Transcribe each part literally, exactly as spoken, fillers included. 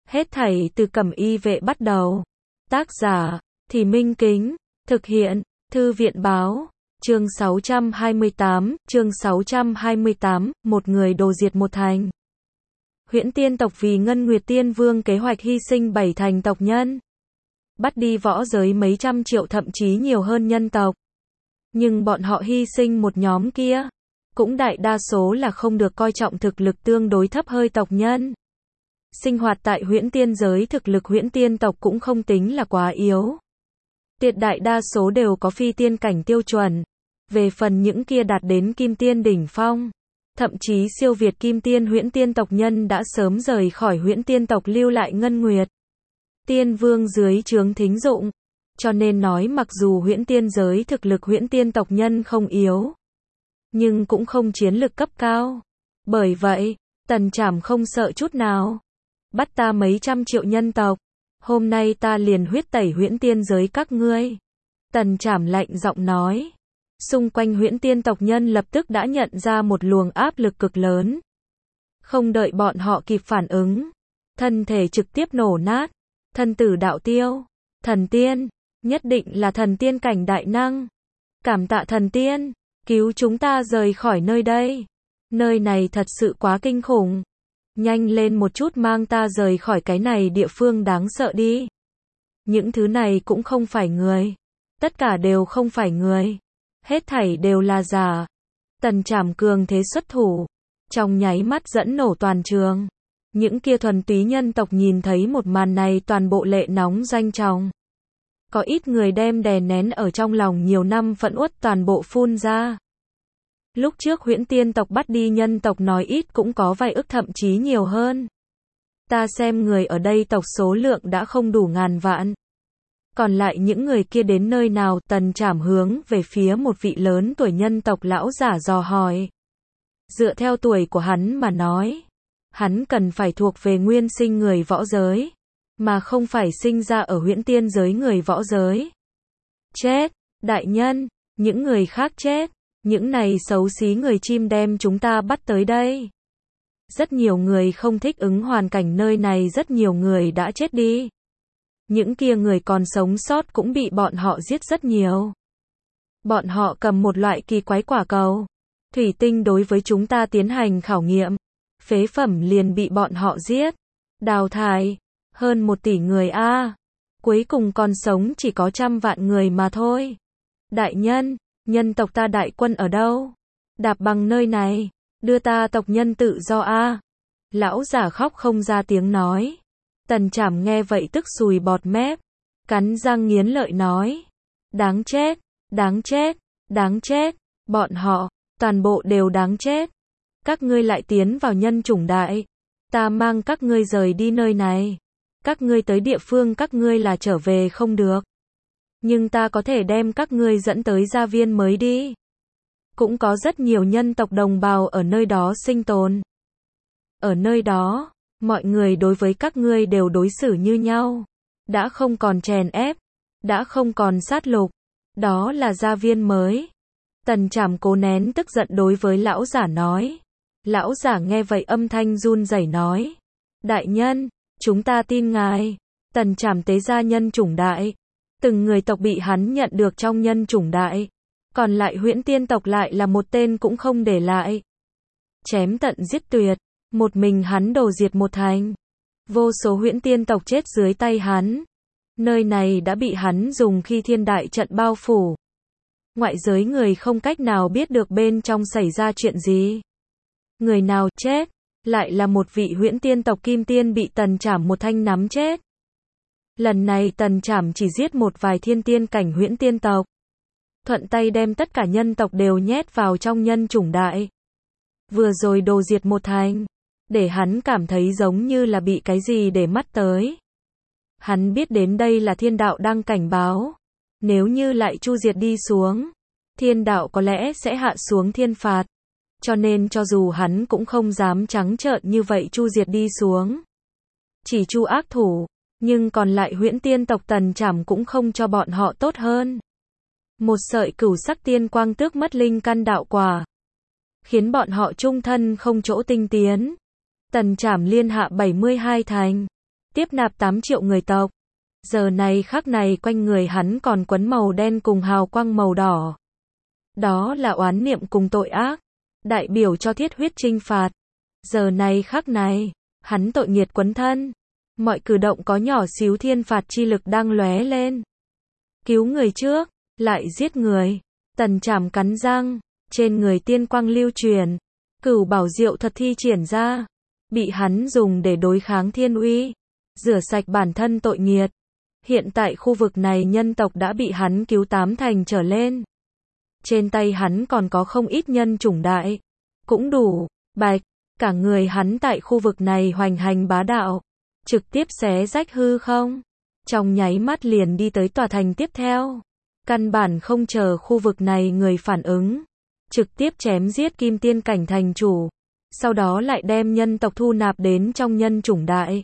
Hết thảy từ Cẩm Y vệ bắt đầu. Tác giả, Thì Minh Kính. Thực hiện, Thư viện Báo. Chương sáu trăm hai mươi tám, chương sáu trăm hai mươi tám, một người đồ diệt một thành. Huyễn Tiên tộc vì Ngân Nguyệt Tiên Vương kế hoạch hy sinh bảy thành tộc nhân. Bắt đi võ giới mấy trăm triệu thậm chí nhiều hơn nhân tộc. Nhưng bọn họ hy sinh một nhóm kia, cũng đại đa số là không được coi trọng thực lực tương đối thấp hơi tộc nhân. Sinh hoạt tại Huyễn Tiên giới thực lực Huyễn Tiên tộc cũng không tính là quá yếu. Tuyệt đại đa số đều có phi tiên cảnh tiêu chuẩn. Về phần những kia đạt đến kim tiên đỉnh phong, thậm chí siêu việt kim tiên Huyễn Tiên tộc nhân đã sớm rời khỏi Huyễn Tiên tộc lưu lại Ngân Nguyệt Tiên Vương dưới trướng thính dụng. Cho nên nói mặc dù Huyễn Tiên giới thực lực Huyễn Tiên tộc nhân không yếu, nhưng cũng không chiến lực cấp cao. Bởi vậy, Tần Trảm không sợ chút nào. Bắt ta mấy trăm triệu nhân tộc, hôm nay ta liền huyết tẩy Huyễn Tiên giới các ngươi. Tần Trảm lạnh giọng nói. Xung quanh Huyễn Tiên tộc nhân lập tức đã nhận ra một luồng áp lực cực lớn. Không đợi bọn họ kịp phản ứng, thân thể trực tiếp nổ nát. Thân tử đạo tiêu, thần tiên, nhất định là thần tiên cảnh đại năng. Cảm tạ thần tiên, cứu chúng ta rời khỏi nơi đây. Nơi này thật sự quá kinh khủng. Nhanh lên một chút mang ta rời khỏi cái này địa phương đáng sợ đi. Những thứ này cũng không phải người. Tất cả đều không phải người. Hết thảy đều là giả. Tần Trảm cường thế xuất thủ, trong nháy mắt dẫn nổ toàn trường. Những kia thuần túy nhân tộc nhìn thấy một màn này toàn bộ lệ nóng doanh trọng. Có ít người đem đè nén ở trong lòng nhiều năm phẫn uất toàn bộ phun ra. Lúc trước Huyễn Tiên tộc bắt đi nhân tộc nói ít cũng có vài ức thậm chí nhiều hơn. Ta xem người ở đây tộc số lượng đã không đủ ngàn vạn. Còn lại những người kia đến nơi nào? Tần Trảm hướng về phía một vị lớn tuổi nhân tộc lão giả dò hỏi. Dựa theo tuổi của hắn mà nói, hắn cần phải thuộc về nguyên sinh người võ giới, mà không phải sinh ra ở Huyễn Tiên giới người võ giới. Chết, đại nhân, những người khác chết, những này xấu xí người chim đem chúng ta bắt tới đây. Rất nhiều người không thích ứng hoàn cảnh nơi này, rất nhiều người đã chết đi. Những kia người còn sống sót cũng bị bọn họ giết rất nhiều. Bọn họ cầm một loại kỳ quái quả cầu thủy tinh đối với chúng ta tiến hành khảo nghiệm. Phế phẩm liền bị bọn họ giết, đào thải, hơn một tỷ người a, à. Cuối cùng còn sống chỉ có trăm vạn người mà thôi. Đại nhân, nhân tộc ta đại quân ở đâu? Đạp bằng nơi này, đưa ta tộc nhân tự do a. À. Lão giả khóc không ra tiếng nói. Tần Trảm nghe vậy tức sùi bọt mép, cắn răng nghiến lợi nói. Đáng chết, đáng chết, đáng chết, bọn họ, toàn bộ đều đáng chết. Các ngươi lại tiến vào nhân chủng đại. Ta mang các ngươi rời đi nơi này. Các ngươi tới địa phương các ngươi là trở về không được. Nhưng ta có thể đem các ngươi dẫn tới gia viên mới đi. Cũng có rất nhiều nhân tộc đồng bào ở nơi đó sinh tồn. Ở nơi đó, mọi người đối với các ngươi đều đối xử như nhau. Đã không còn chèn ép. Đã không còn sát lục. Đó là gia viên mới. Tần Trảm cố nén tức giận đối với lão giả nói. Lão giả nghe vậy âm thanh run rẩy nói. Đại nhân, chúng ta tin ngài. Tần Trảm tế ra nhân chủng đại. Từng người tộc bị hắn nhận được trong nhân chủng đại. Còn lại Huyễn Tiên tộc lại là một tên cũng không để lại. Chém tận giết tuyệt. Một mình hắn đồ diệt một thành. Vô số Huyễn Tiên tộc chết dưới tay hắn. Nơi này đã bị hắn dùng khi thiên đại trận bao phủ. Ngoại giới người không cách nào biết được bên trong xảy ra chuyện gì. Người nào chết, lại là một vị Huyễn Tiên tộc kim tiên bị Tần Trảm một thanh nắm chết. Lần này Tần Trảm chỉ giết một vài thiên tiên cảnh Huyễn Tiên tộc. Thuận tay đem tất cả nhân tộc đều nhét vào trong nhân chủng đại. Vừa rồi đồ diệt một thành, để hắn cảm thấy giống như là bị cái gì để mắt tới. Hắn biết đến đây là thiên đạo đang cảnh báo. Nếu như lại chu diệt đi xuống, thiên đạo có lẽ sẽ hạ xuống thiên phạt. Cho nên cho dù hắn cũng không dám trắng trợn như vậy chu diệt đi xuống. Chỉ chu ác thủ, nhưng còn lại Huyễn Tiên tộc Tần Trảm cũng không cho bọn họ tốt hơn. Một sợi cửu sắc tiên quang tước mất linh căn đạo quả, khiến bọn họ chung thân không chỗ tinh tiến. Tần Trảm liên hạ bảy mươi hai thành, tiếp nạp tám triệu người tộc. Giờ này khắc này quanh người hắn còn quấn màu đen cùng hào quang màu đỏ. Đó là oán niệm cùng tội ác, đại biểu cho thiết huyết trinh phạt. Giờ này khắc này, hắn tội nghiệt quấn thân. Mọi cử động có nhỏ xíu thiên phạt chi lực đang lóe lên. Cứu người trước, lại giết người. Tần Trảm cắn răng, trên người tiên quang lưu truyền, cửu bảo diệu thật thi triển ra, bị hắn dùng để đối kháng thiên uy, rửa sạch bản thân tội nghiệt. Hiện tại khu vực này nhân tộc đã bị hắn cứu tám thành trở lên. Trên tay hắn còn có không ít nhân chủng đại, cũng đủ, bạch, cả người hắn tại khu vực này hoành hành bá đạo, trực tiếp xé rách hư không, trong nháy mắt liền đi tới tòa thành tiếp theo. Căn bản không chờ khu vực này người phản ứng, trực tiếp chém giết kim tiên cảnh thành chủ, sau đó lại đem nhân tộc thu nạp đến trong nhân chủng đại.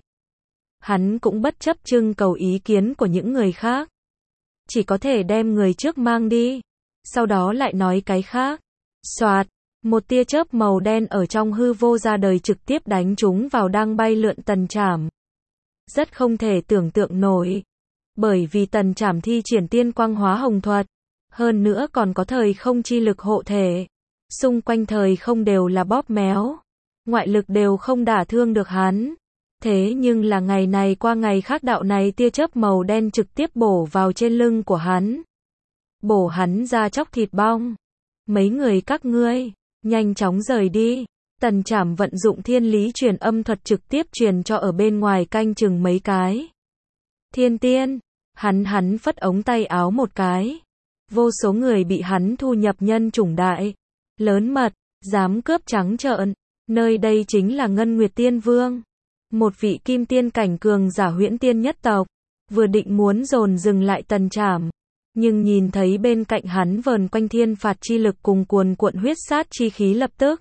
Hắn cũng bất chấp trưng cầu ý kiến của những người khác, chỉ có thể đem người trước mang đi, sau đó lại nói cái khác. Soạt, một tia chớp màu đen ở trong hư vô ra đời trực tiếp đánh trúng vào đang bay lượn Tần Trảm. Rất không thể tưởng tượng nổi, bởi vì Tần Trảm thi triển tiên quang hóa hồng thuật, hơn nữa còn có thời không chi lực hộ thể, xung quanh thời không đều là bóp méo, ngoại lực đều không đả thương được hắn. Thế nhưng là ngày này qua ngày khác đạo này tia chớp màu đen trực tiếp bổ vào trên lưng của hắn, bổ hắn ra chóc thịt bong. Mấy người các ngươi, nhanh chóng rời đi. Tần Trảm vận dụng thiên lý truyền âm thuật trực tiếp truyền cho ở bên ngoài canh chừng mấy cái thiên tiên. Hắn hắn phất ống tay áo một cái, vô số người bị hắn thu nhập nhân chủng đại. Lớn mật, dám cướp trắng trợn, nơi đây chính là Ngân Nguyệt Tiên Vương, một vị kim tiên cảnh cường giả huyễn tiên nhất tộc. Vừa định muốn dồn dừng lại Tần Trảm, nhưng nhìn thấy bên cạnh hắn vờn quanh thiên phạt chi lực cùng cuồn cuộn huyết sát chi khí, lập tức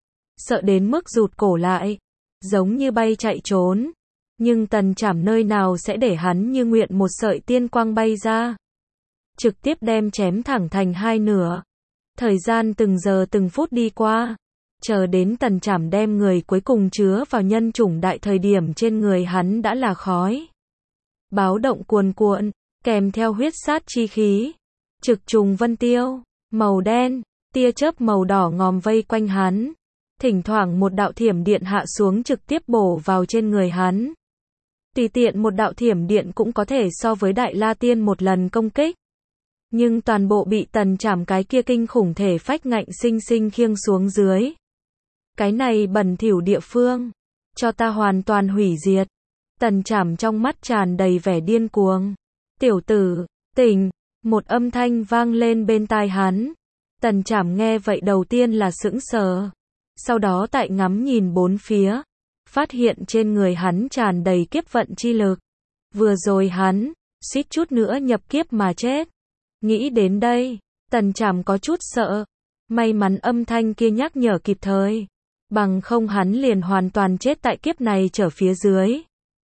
sợ đến mức rụt cổ lại, giống như bay chạy trốn. Nhưng Tần Trảm nơi nào sẽ để hắn như nguyện một sợi tiên quang bay ra, trực tiếp đem chém thẳng thành hai nửa. Thời gian từng giờ từng phút đi qua, chờ đến Tần Trảm đem người cuối cùng chứa vào nhân chủng đại thời điểm, trên người hắn đã là khói báo động cuồn cuộn, kèm theo huyết sát chi khí, trực trùng vân tiêu, màu đen, tia chớp màu đỏ ngòm vây quanh hắn. Thỉnh thoảng một đạo thiểm điện hạ xuống trực tiếp bổ vào trên người hắn. Tùy tiện một đạo thiểm điện cũng có thể so với Đại La Tiên một lần công kích. Nhưng toàn bộ bị Tần Trảm cái kia kinh khủng thể phách ngạnh sinh sinh khiêng xuống dưới. Cái này bẩn thỉu địa phương, cho ta hoàn toàn hủy diệt. Tần Trảm trong mắt tràn đầy vẻ điên cuồng. Tiểu tử, tỉnh, một âm thanh vang lên bên tai hắn. Tần Trảm nghe vậy đầu tiên là sững sờ, sau đó tại ngắm nhìn bốn phía, phát hiện trên người hắn tràn đầy kiếp vận chi lực. Vừa rồi hắn suýt chút nữa nhập kiếp mà chết. Nghĩ đến đây, Tần Trảm có chút sợ. May mắn âm thanh kia nhắc nhở kịp thời, bằng không hắn liền hoàn toàn chết tại kiếp này trở phía dưới.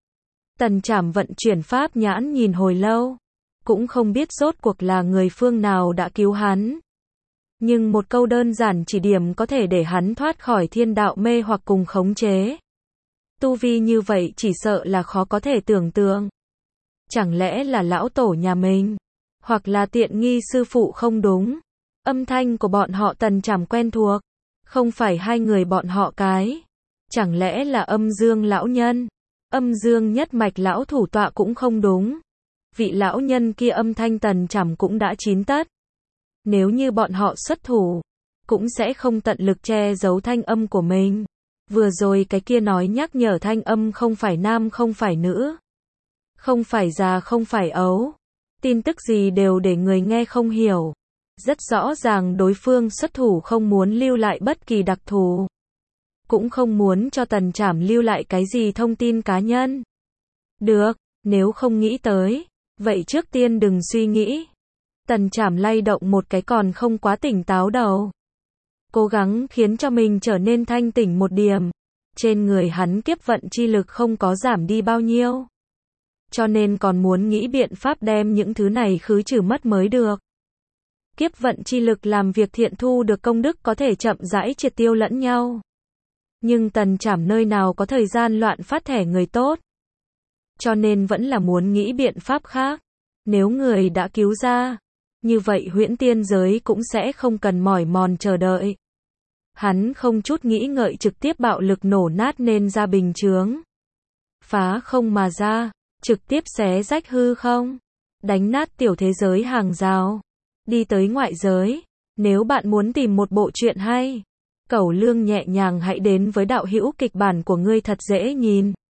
Tần Trảm vận chuyển pháp nhãn nhìn hồi lâu, cũng không biết rốt cuộc là người phương nào đã cứu hắn. Nhưng một câu đơn giản chỉ điểm có thể để hắn thoát khỏi thiên đạo mê hoặc cùng khống chế. Tu vi như vậy chỉ sợ là khó có thể tưởng tượng. Chẳng lẽ là lão tổ nhà mình, hoặc là tiện nghi sư phụ không đúng. Âm thanh của bọn họ Tần Trảm quen thuộc, không phải hai người bọn họ cái. Chẳng lẽ là Âm Dương lão nhân? Âm Dương nhất mạch lão thủ tọa cũng không đúng. Vị lão nhân kia âm thanh Tần Trảm cũng đã chín tất. Nếu như bọn họ xuất thủ, cũng sẽ không tận lực che giấu thanh âm của mình. Vừa rồi cái kia nói nhắc nhở thanh âm không phải nam không phải nữ, không phải già không phải ấu, tin tức gì đều để người nghe không hiểu. Rất rõ ràng đối phương xuất thủ không muốn lưu lại bất kỳ đặc thù, cũng không muốn cho Tần Trảm lưu lại cái gì thông tin cá nhân. Được, nếu không nghĩ tới, vậy trước tiên đừng suy nghĩ. Tần Trảm lay động một cái còn không quá tỉnh táo đầu, cố gắng khiến cho mình trở nên thanh tỉnh một điểm. Trên người hắn kiếp vận chi lực không có giảm đi bao nhiêu, cho nên còn muốn nghĩ biện pháp đem những thứ này khứ trừ mất mới được. Kiếp vận chi lực làm việc thiện, thu được công đức có thể chậm rãi triệt tiêu lẫn nhau. Nhưng Tần Trảm nơi nào có thời gian loạn phát thẻ người tốt. cho nên vẫn là muốn nghĩ biện pháp khác. Nếu người đã cứu ra, như vậy huyễn tiên giới cũng sẽ không cần mỏi mòn chờ đợi. Hắn không chút nghĩ ngợi trực tiếp bạo lực nổ nát nên ra bình chướng. Phá không mà ra, trực tiếp xé rách hư không, đánh nát tiểu thế giới hàng rào, đi tới ngoại giới. Nếu bạn muốn tìm một bộ truyện hay, Cẩu Lương nhẹ nhàng hãy đến với đạo hữu kịch bản của ngươi thật dễ nhìn.